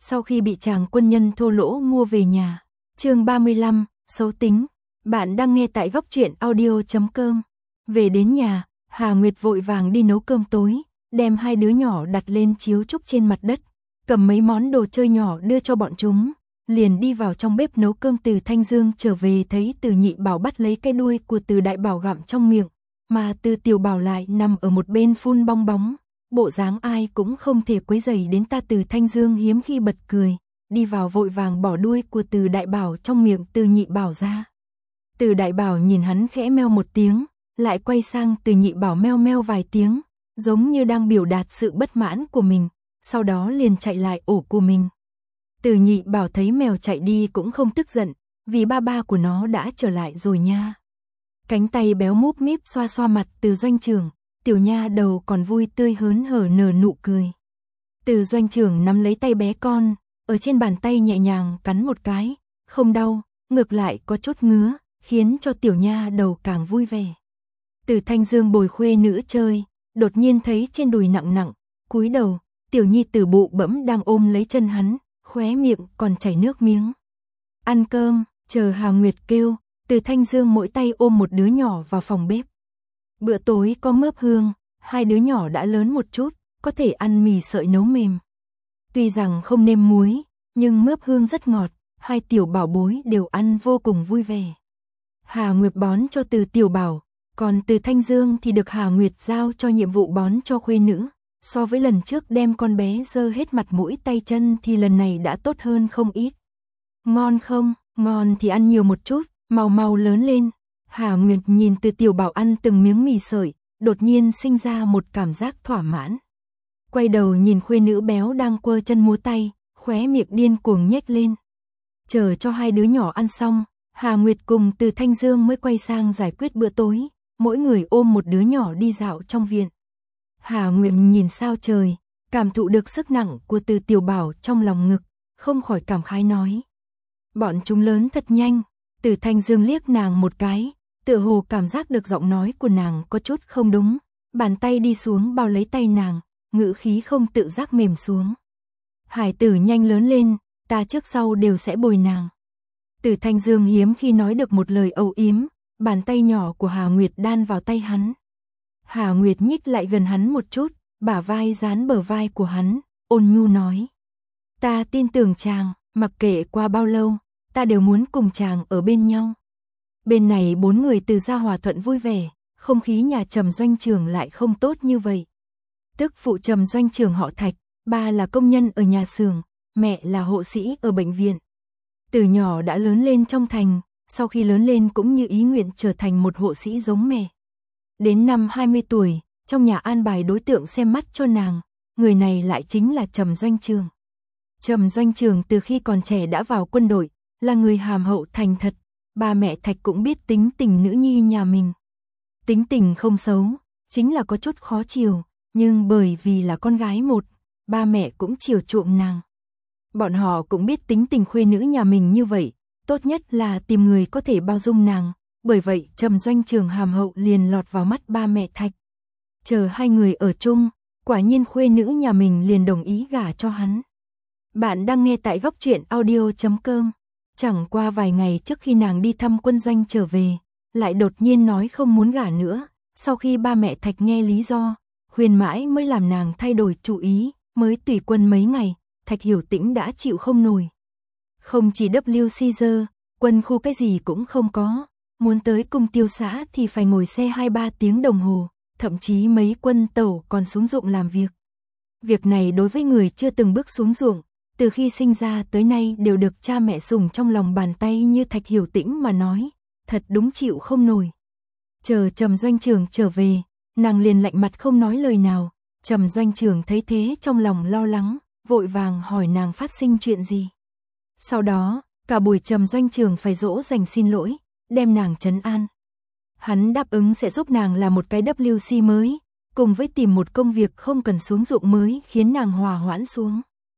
sau khi bị chàng quân nhân thô lỗ mua về nhà. Chương 35, xấu tính. Bạn đang nghe tại góc truyện audio.com. Về đến nhà, Hà Nguyệt vội vàng đi nấu cơm tối, đem hai đứa nhỏ đặt lên chiếu trúc trên mặt đất, cầm mấy món đồ chơi nhỏ đưa cho bọn chúng, liền đi vào trong bếp nấu cơm. Từ Thanh Dương trở về thấy Từ Nhị Bảo bắt lấy cái đuôi của Từ Đại Bảo gặm trong miệng, mà Từ Tiểu Bảo lại nằm ở một bên phun bong bóng, bộ dáng ai cũng không thể quấy rầy đến ta. Từ Thanh Dương hiếm khi bật cười, đi vào vội vàng bỏ đuôi của Từ Đại Bảo trong miệng Từ Nhị Bảo ra. Từ Đại Bảo nhìn hắn khẽ meo một tiếng, lại quay sang Từ Nhị Bảo meo meo vài tiếng, giống như đang biểu đạt sự bất mãn của mình, sau đó liền chạy lại ổ của mình. Từ Nhị Bảo thấy mèo chạy đi cũng không tức giận, vì ba ba của nó đã trở lại rồi nha. Cánh tay béo múp míp xoa xoa mặt Từ Doanh Trưởng, tiểu nha đầu còn vui tươi hớn hở nở nụ cười. Từ Doanh Trưởng nắm lấy tay bé con, ở trên bàn tay nhẹ nhàng cắn một cái, không đau, ngược lại có chút ngứa, khiến cho tiểu nha đầu càng vui vẻ. Từ Thanh Dương bồi khuê nữ chơi, đột nhiên thấy trên đùi nặng nặng, cúi đầu, tiểu nhi Từ bụ bẫm đang ôm lấy chân hắn, khóe miệng còn chảy nước miếng. Ăn cơm, chờ Hà Nguyệt kêu, Từ Thanh Dương mỗi tay ôm một đứa nhỏ vào phòng bếp. Bữa tối có mướp hương, hai đứa nhỏ đã lớn một chút, có thể ăn mì sợi nấu mềm. Tuy rằng không nêm muối, nhưng mướp hương rất ngọt, hai tiểu bảo bối đều ăn vô cùng vui vẻ. Hà Nguyệt bón cho Từ Tiểu Bảo, còn Từ Thanh Dương thì được Hà Nguyệt giao cho nhiệm vụ bón cho khuê nữ. So với lần trước đem con bé dơ hết mặt mũi tay chân thì lần này đã tốt hơn không ít. Ngon không? Ngon thì ăn nhiều một chút, mau mau lớn lên. Hà Nguyệt nhìn Từ Tiểu Bảo ăn từng miếng mì sợi, đột nhiên sinh ra một cảm giác thỏa mãn. Quay đầu nhìn khuê nữ béo đang quơ chân múa tay, khóe miệng điên cuồng nhếch lên. Chờ cho hai đứa nhỏ ăn xong, Hà Nguyệt cùng Từ Thanh Dương mới quay sang giải quyết bữa tối, mỗi người ôm một đứa nhỏ đi dạo trong viện. Hà Nguyệt nhìn sao trời, cảm thụ được sức nặng của Từ Tiểu Bảo trong lòng ngực, không khỏi cảm khái nói. Bọn chúng lớn thật nhanh. Từ Thanh Dương liếc nàng một cái, tựa hồ cảm giác được giọng nói của nàng có chút không đúng, bàn tay đi xuống bao lấy tay nàng, ngữ khí không tự giác mềm xuống. Hải tử nhanh lớn lên, ta trước sau đều sẽ bồi nàng. Từ Thanh Dương hiếm khi nói được một lời âu yếm, bàn tay nhỏ của Hà Nguyệt đan vào tay hắn. Hà Nguyệt nhích lại gần hắn một chút, bả vai dán bờ vai của hắn, ôn nhu nói. Ta tin tưởng chàng, mặc kệ qua bao lâu, ta đều muốn cùng chàng ở bên nhau. Bên này bốn người Từ gia hòa thuận vui vẻ, không khí nhà Trầm Doanh Trưởng lại không tốt như vậy. Tức phụ Trầm Doanh Trưởng họ Thạch, ba là công nhân ở nhà xưởng, mẹ là hộ sĩ ở bệnh viện. Từ nhỏ đã lớn lên trong thành, sau khi lớn lên cũng như ý nguyện trở thành một hộ sĩ giống mẹ. Đến năm 20 tuổi, trong nhà an bài đối tượng xem mắt cho nàng, người này lại chính là Trầm Doanh Trưởng. Trầm Doanh Trưởng từ khi còn trẻ đã vào quân đội, là người hàm hậu thành thật, ba mẹ Thạch cũng biết tính tình nữ nhi nhà mình. Tính tình không xấu, chính là có chút khó chiều, nhưng bởi vì là con gái một, ba mẹ cũng chiều chuộng nàng. Bọn họ cũng biết tính tình khuê nữ nhà mình như vậy, tốt nhất là tìm người có thể bao dung nàng, bởi vậy Trầm Doanh Trưởng hàm hậu liền lọt vào mắt ba mẹ Thạch. Chờ hai người ở chung, quả nhiên khuê nữ nhà mình liền đồng ý gả cho hắn. Bạn đang nghe tại góc truyện audio.com. Chẳng qua vài ngày trước khi nàng đi thăm quân doanh trở về, lại đột nhiên nói không muốn gả nữa. Sau khi ba mẹ Thạch nghe lý do, khuyên mãi mới làm nàng thay đổi chủ ý, mới tùy quân mấy ngày, Thạch Hiểu Tĩnh đã chịu không nổi. Không chỉ WCG, quân khu cái gì cũng không có, muốn tới cung tiêu xã thì phải ngồi xe 2-3 tiếng đồng hồ, thậm chí mấy quân tàu còn xuống ruộng làm việc. Việc này đối với người chưa từng bước xuống ruộng, từ khi sinh ra tới nay đều được cha mẹ sủng trong lòng bàn tay như Thạch Hiểu Tĩnh mà nói, thật đúng chịu không nổi. Chờ Trầm Doanh Trưởng trở về, nàng liền lạnh mặt không nói lời nào. Trầm Doanh Trưởng thấy thế trong lòng lo lắng, vội vàng hỏi nàng phát sinh chuyện gì. Sau đó, cả buổi Trầm Doanh Trưởng phải dỗ dành xin lỗi, đem nàng trấn an. Hắn đáp ứng sẽ giúp nàng làm một cái WC mới, cùng với tìm một công việc không cần xuống ruộng mới khiến nàng hòa hoãn xuống.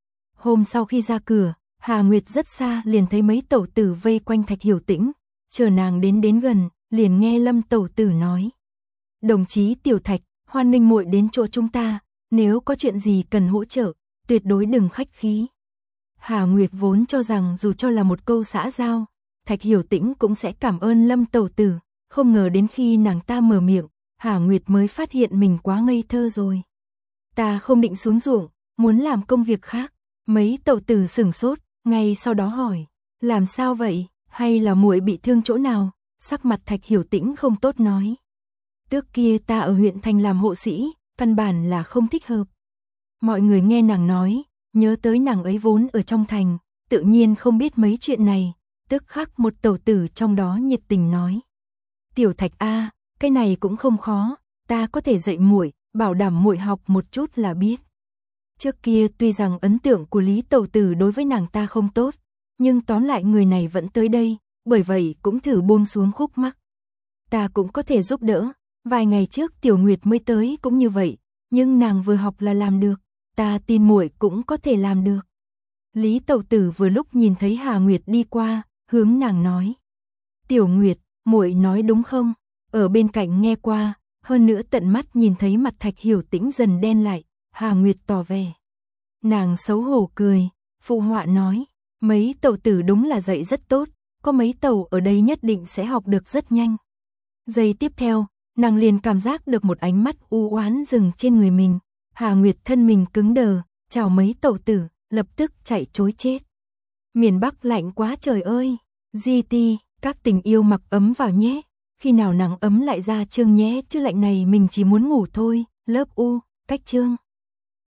Hôm sau khi ra cửa, Hà Nguyệt rất xa liền thấy mấy tẩu tử vây quanh Thạch Hiểu Tĩnh, chờ nàng đến gần, liền nghe Lâm tẩu tử nói. Đồng chí Tiểu Thạch, hoan nghênh muội đến chỗ chúng ta, nếu có chuyện gì cần hỗ trợ, tuyệt đối đừng khách khí. Hà Nguyệt vốn cho rằng dù cho là một câu xã giao, Thạch Hiểu Tĩnh cũng sẽ cảm ơn Lâm tẩu tử, không ngờ đến khi nàng ta mở miệng, Hà Nguyệt mới phát hiện mình quá ngây thơ rồi. Ta không định xuống ruộng, muốn làm công việc khác. Mấy tẩu tử sửng sốt, ngay sau đó hỏi, làm sao vậy, hay là muội bị thương chỗ nào? Sắc mặt Thạch Hiểu Tĩnh không tốt nói. Trước kia ta ở huyện thành làm hộ sĩ, căn bản là không thích hợp. Mọi người nghe nàng nói, nhớ tới nàng ấy vốn ở trong thành, tự nhiên không biết mấy chuyện này, tức khắc một tẩu tử trong đó nhiệt tình nói. Tiểu Thạch a, cái này cũng không khó, ta có thể dạy muội, bảo đảm muội học một chút là biết. Trước kia tuy rằng ấn tượng của Lý tẩu tử đối với nàng ta không tốt, nhưng tóm lại người này vẫn tới đây, bởi vậy cũng thử buông xuống khúc mắc. Ta cũng có thể giúp đỡ, vài ngày trước Tiểu Nguyệt mới tới cũng như vậy, nhưng nàng vừa học là làm được, ta tin muội cũng có thể làm được. Lý tẩu tử vừa lúc nhìn thấy Hà Nguyệt đi qua, hướng nàng nói. Tiểu Nguyệt, muội nói đúng không? Ở bên cạnh nghe qua, hơn nữa tận mắt nhìn thấy mặt Thạch Hiểu Tĩnh dần đen lại, Hà Nguyệt tỏ vẻ. Nàng xấu hổ cười, phụ họa nói, mấy tẩu tử đúng là dạy rất tốt, có mấy tẩu ở đây nhất định sẽ học được rất nhanh. Giây tiếp theo, nàng liền cảm giác được một ánh mắt u oán dừng trên người mình. Hà Nguyệt thân mình cứng đờ, chào mấy tẩu tử, lập tức chạy trối chết. Miền Bắc lạnh quá trời ơi, GT, các tình yêu mặc ấm vào nhé, khi nào nắng ấm lại ra chương nhé chứ lạnh này mình chỉ muốn ngủ thôi, lớp U, cách chương.